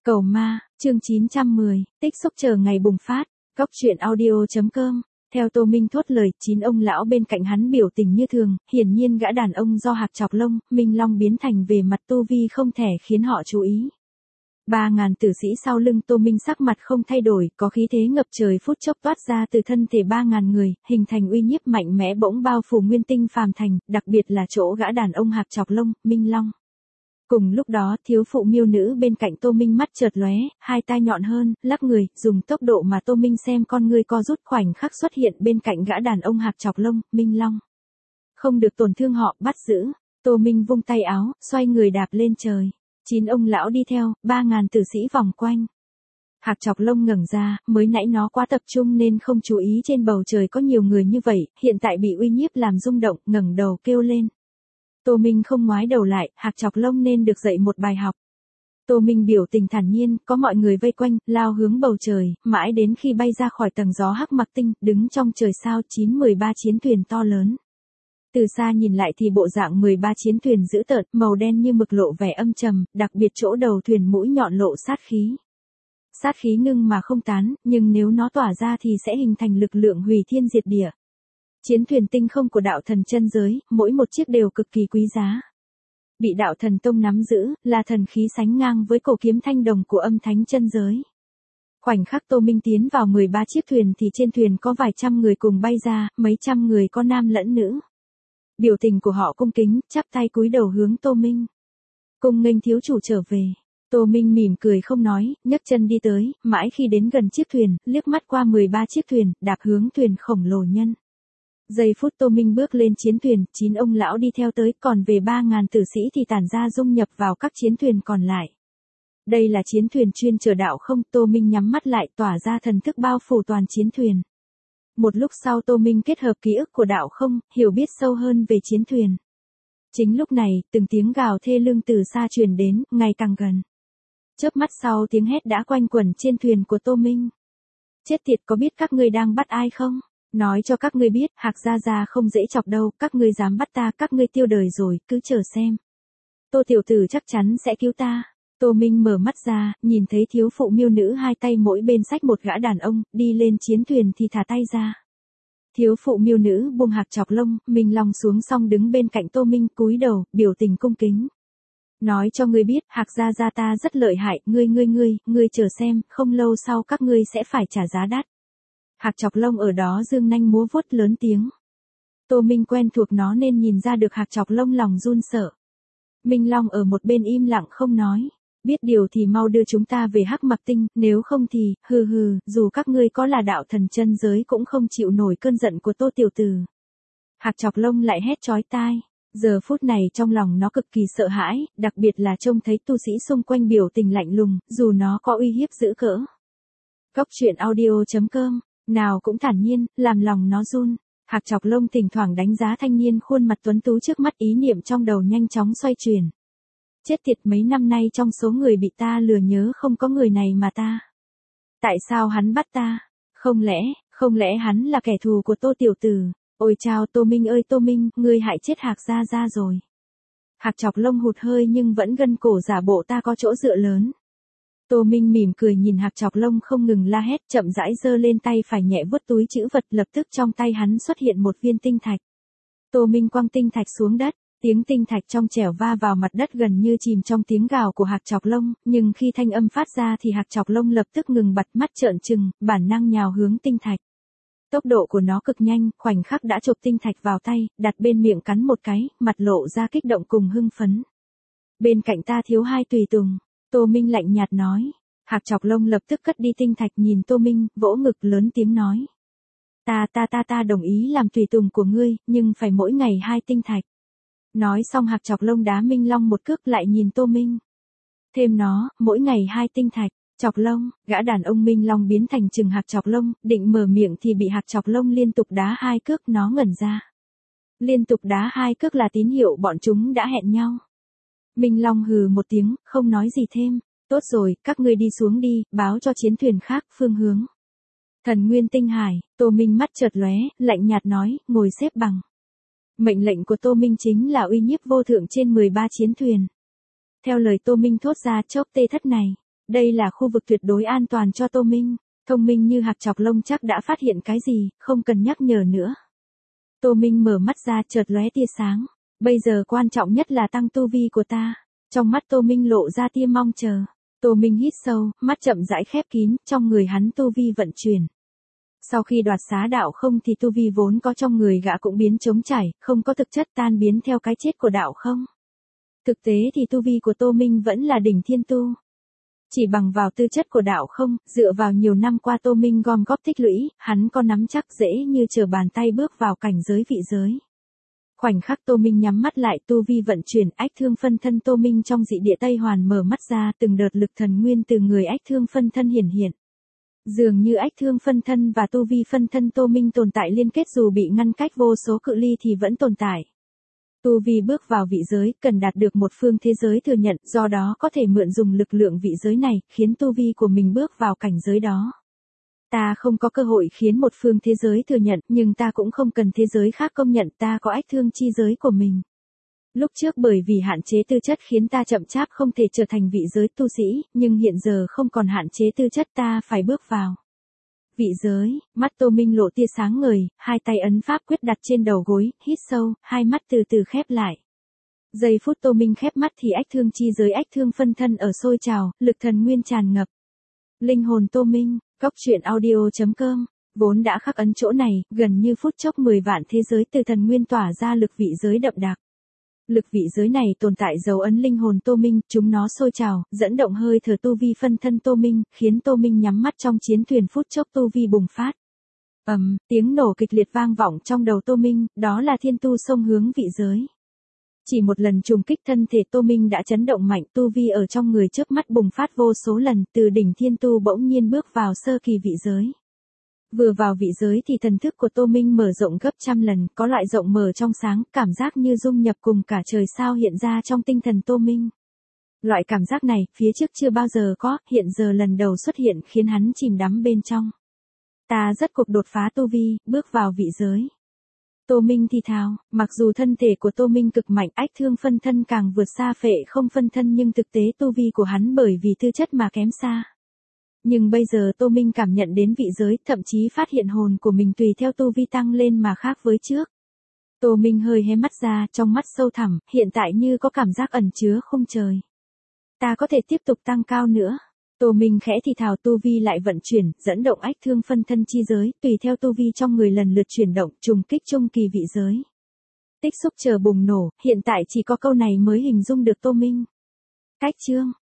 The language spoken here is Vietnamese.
Cầu ma, chương 910, tích xúc chờ ngày bùng phát, góc truyện audio.com. Theo Tô Minh thốt lời, 9 ông lão bên cạnh hắn biểu tình như thường, hiển nhiên gã đàn ông do Hạc Chọc Lông, Minh Long biến thành về mặt tu vi không thể khiến họ chú ý. 3.000 tử sĩ sau lưng Tô Minh sắc mặt không thay đổi, có khí thế ngập trời phút chốc toát ra từ thân thể 3.000 người, hình thành uy nhiếp mạnh mẽ bỗng bao phủ nguyên tinh phàm thành, đặc biệt là chỗ gã đàn ông Hạc Chọc Lông, Minh Long. Cùng lúc đó, thiếu phụ miêu nữ bên cạnh Tô Minh mắt chợt lóe, hai tai nhọn hơn, lắc người, dùng tốc độ mà Tô Minh xem con ngươi co rút khoảnh khắc xuất hiện bên cạnh gã đàn ông Hạc Chọc Lông, Minh Long. Không được tổn thương họ, bắt giữ. Tô Minh vung tay áo, xoay người đạp lên trời. 9 ông lão đi theo, 3.000 tử sĩ vòng quanh. Hạc Chọc Lông ngẩng ra, mới nãy nó quá tập trung nên không chú ý trên bầu trời có nhiều người như vậy, hiện tại bị uy nhiếp làm rung động, ngẩng đầu kêu lên. Tô Minh không ngoái đầu lại, Hạc Chọc Lông nên được dạy một bài học. Tô Minh biểu tình thản nhiên, có mọi người vây quanh, lao hướng bầu trời, mãi đến khi bay ra khỏi tầng gió hắc mặc tinh, đứng trong trời sao 9-13 chiến thuyền to lớn. Từ xa nhìn lại thì bộ dạng 13 chiến thuyền dữ tợn, màu đen như mực lộ vẻ âm trầm, đặc biệt chỗ đầu thuyền mũi nhọn lộ sát khí. Sát khí ngưng mà không tán, nhưng nếu nó tỏa ra thì sẽ hình thành lực lượng hủy thiên diệt địa. Chiến thuyền tinh không của đạo thần chân giới, mỗi một chiếc đều cực kỳ quý giá. Bị đạo thần tông nắm giữ, là thần khí sánh ngang với cổ kiếm thanh đồng của âm thánh chân giới. Khoảnh khắc Tô Minh tiến vào 13 chiếc thuyền thì trên thuyền có vài trăm người cùng bay ra, mấy trăm người có nam lẫn nữ. Biểu tình của họ cung kính, chắp tay cúi đầu hướng Tô Minh. Cung nghênh thiếu chủ trở về. Tô Minh mỉm cười không nói, nhấc chân đi tới, mãi khi đến gần chiếc thuyền, liếc mắt qua 13 chiếc thuyền, đạp hướng thuyền khổng lồ nhân. Giây phút Tô Minh bước lên chiến thuyền, 9 ông lão đi theo tới, còn về 3.000 tử sĩ thì tản ra dung nhập vào các chiến thuyền còn lại. Đây là chiến thuyền chuyên chở đạo không, Tô Minh nhắm mắt lại tỏa ra thần thức bao phủ toàn chiến thuyền. Một lúc sau Tô Minh kết hợp ký ức của đạo không, hiểu biết sâu hơn về chiến thuyền. Chính lúc này, từng tiếng gào thê lương từ xa truyền đến, ngày càng gần. Chớp mắt sau tiếng hét đã quanh quẩn trên thuyền của Tô Minh. Chết tiệt, có biết các ngươi đang bắt ai không? Nói cho các ngươi biết, Hạc Gia Gia không dễ chọc đâu, các ngươi dám bắt ta, các ngươi tiêu đời rồi, cứ chờ xem. Tô tiểu tử chắc chắn sẽ cứu ta. Tô Minh mở mắt ra, nhìn thấy thiếu phụ miêu nữ hai tay mỗi bên xách một gã đàn ông, đi lên chiến thuyền thì thả tay ra. Thiếu phụ miêu nữ buông Hạc Chọc Lông, Minh Long xuống xong đứng bên cạnh Tô Minh cúi đầu, biểu tình cung kính. Nói cho ngươi biết, Hạc Gia Gia ta rất lợi hại, ngươi chờ xem, không lâu sau các ngươi sẽ phải trả giá đắt. Hạc Chọc Lông ở đó dương nanh múa vuốt lớn tiếng. Tô Minh quen thuộc nó nên nhìn ra được Hạc Chọc Lông lòng run sợ. Minh Long ở một bên im lặng không nói. Biết điều thì mau đưa chúng ta về Hắc Mặc Tinh, nếu không thì, dù các ngươi có là đạo thần chân giới cũng không chịu nổi cơn giận của Tô tiểu tử. Hạc Chọc Lông lại hét chói tai. Giờ phút này trong lòng nó cực kỳ sợ hãi, đặc biệt là trông thấy tu sĩ xung quanh biểu tình lạnh lùng, dù nó có uy hiếp dữ cỡ. Góc truyện audio.com. Nào cũng thản nhiên, làm lòng nó run. Hạc Chọc Lông thỉnh thoảng đánh giá thanh niên khuôn mặt tuấn tú trước mắt, ý niệm trong đầu nhanh chóng xoay chuyển. Chết tiệt, mấy năm nay trong số người bị ta lừa nhớ không có người này mà ta. Tại sao hắn bắt ta? Không lẽ hắn là kẻ thù của Tô tiểu tử? Ôi chao, Tô Minh ơi Tô Minh, ngươi hại chết Hạc Gia Gia rồi. Hạc Chọc Lông hụt hơi nhưng vẫn gân cổ giả bộ ta có chỗ dựa lớn. Tô Minh mỉm cười nhìn Hạc Chọc Lông không ngừng la hét, chậm rãi giơ lên tay phải nhẹ vuốt túi trữ vật, lập tức trong tay hắn xuất hiện một viên tinh thạch. Tô Minh quăng tinh thạch xuống đất, tiếng tinh thạch trong trẻo va vào mặt đất gần như chìm trong tiếng gào của Hạc Chọc Lông, nhưng khi thanh âm phát ra thì Hạc Chọc Lông lập tức ngừng bặt, mắt trợn trừng, bản năng nhào hướng tinh thạch. Tốc độ của nó cực nhanh, khoảnh khắc đã chộp tinh thạch vào tay, đặt bên miệng cắn một cái, mặt lộ ra kích động cùng hưng phấn. Bên cạnh ta thiếu 2 tùy tùng. Tô Minh lạnh nhạt nói. Hạc Chọc Lông lập tức cất đi tinh thạch nhìn Tô Minh, vỗ ngực lớn tiếng nói. Ta đồng ý làm tùy tùng của ngươi, nhưng phải mỗi ngày 2 tinh thạch. Nói xong Hạc Chọc Lông đá Minh Long một cước lại nhìn Tô Minh. Thêm nó, mỗi ngày 2 tinh thạch. Chọc Lông, gã đàn ông Minh Long biến thành chừng Hạc Chọc Lông, định mở miệng thì bị Hạc Chọc Lông liên tục đá 2 cước, nó ngẩn ra. Liên tục đá 2 cước là tín hiệu bọn chúng đã hẹn nhau. Minh Long hừ một tiếng, không nói gì thêm. Tốt rồi, các ngươi đi xuống đi, báo cho chiến thuyền khác phương hướng. Thần Nguyên Tinh Hải, Tô Minh mắt chợt lóe, lạnh nhạt nói, ngồi xếp bằng. Mệnh lệnh của Tô Minh chính là uy nhiếp vô thượng trên 13 chiến thuyền. Theo lời Tô Minh thốt ra, chốc tê thất này. Đây là khu vực tuyệt đối an toàn cho Tô Minh. Thông minh như hạt chọc lông chắc đã phát hiện cái gì, không cần nhắc nhở nữa. Tô Minh mở mắt ra chợt lóe tia sáng. Bây giờ quan trọng nhất là tăng tu vi của ta. Trong mắt Tô Minh lộ ra tia mong chờ. Tô Minh hít sâu, mắt chậm rãi khép kín, trong người hắn tu vi vận chuyển. Sau khi đoạt xá đạo không thì tu vi vốn có trong người gã cũng biến trống chảy, không có thực chất tan biến theo cái chết của đạo không. Thực tế thì tu vi của Tô Minh vẫn là đỉnh thiên tu. Chỉ bằng vào tư chất của đạo không, dựa vào nhiều năm qua Tô Minh gom góp tích lũy, hắn có nắm chắc dễ như trở bàn tay bước vào cảnh giới vị giới. Khoảnh khắc Tô Minh nhắm mắt lại tu vi vận chuyển ách thương phân thân Tô Minh trong dị địa Tây Hoàn mở mắt ra từng đợt lực thần nguyên từ người ách thương phân thân hiển hiện. Dường như ách thương phân thân và tu vi phân thân Tô Minh tồn tại liên kết dù bị ngăn cách vô số cự ly thì vẫn tồn tại. Tu vi bước vào vị giới cần đạt được một phương thế giới thừa nhận, do đó có thể mượn dùng lực lượng vị giới này, khiến tu vi của mình bước vào cảnh giới đó. Ta không có cơ hội khiến một phương thế giới thừa nhận, nhưng ta cũng không cần thế giới khác công nhận, ta có ách thương chi giới của mình. Lúc trước bởi vì hạn chế tư chất khiến ta chậm chạp không thể trở thành vị giới tu sĩ, nhưng hiện giờ không còn hạn chế tư chất ta phải bước vào vị giới. Mắt Tô Minh lộ tia sáng ngời, hai tay ấn pháp quyết đặt trên đầu gối, hít sâu, hai mắt từ từ khép lại. Giây phút Tô Minh khép mắt thì ách thương chi giới ách thương phân thân ở sôi trào, lực thần nguyên tràn ngập. Linh hồn Tô Minh, góc truyện audio.com, vốn đã khắc ấn chỗ này, gần như phút chốc 10 vạn thế giới từ thần nguyên tỏa ra lực vị giới đậm đặc. Lực vị giới này tồn tại dấu ấn linh hồn Tô Minh, chúng nó sôi trào, dẫn động hơi thở tu vi phân thân Tô Minh, khiến Tô Minh nhắm mắt trong chiến thuyền phút chốc tu vi bùng phát. Tiếng nổ kịch liệt vang vọng trong đầu Tô Minh, đó là thiên tu xông hướng vị giới. Chỉ một lần trùng kích thân thể Tô Minh đã chấn động mạnh, tu vi ở trong người trước mắt bùng phát vô số lần, từ đỉnh thiên tu bỗng nhiên bước vào sơ kỳ vị giới. Vừa vào vị giới thì thần thức của Tô Minh mở rộng gấp trăm lần, có loại rộng mở trong sáng, cảm giác như dung nhập cùng cả trời sao hiện ra trong tinh thần Tô Minh. Loại cảm giác này, phía trước chưa bao giờ có, hiện giờ lần đầu xuất hiện khiến hắn chìm đắm bên trong. Ta rất cuộc đột phá tu vi, bước vào vị giới. Tô Minh thì thào, mặc dù thân thể của Tô Minh cực mạnh, ách thương phân thân càng vượt xa phệ không phân thân nhưng thực tế tu vi của hắn bởi vì tư chất mà kém xa. Nhưng bây giờ Tô Minh cảm nhận đến vị giới, thậm chí phát hiện hồn của mình tùy theo tu vi tăng lên mà khác với trước. Tô Minh hơi hé mắt ra, trong mắt sâu thẳm, hiện tại như có cảm giác ẩn chứa khung trời. Ta có thể tiếp tục tăng cao nữa. Tô Minh khẽ thì thào tu vi lại vận chuyển, dẫn động ách thương phân thân chi giới, tùy theo tu vi trong người lần lượt chuyển động, trùng kích trung kỳ vị giới. Tích xúc chờ bùng nổ, hiện tại chỉ có câu này mới hình dung được Tô Minh. Cách chương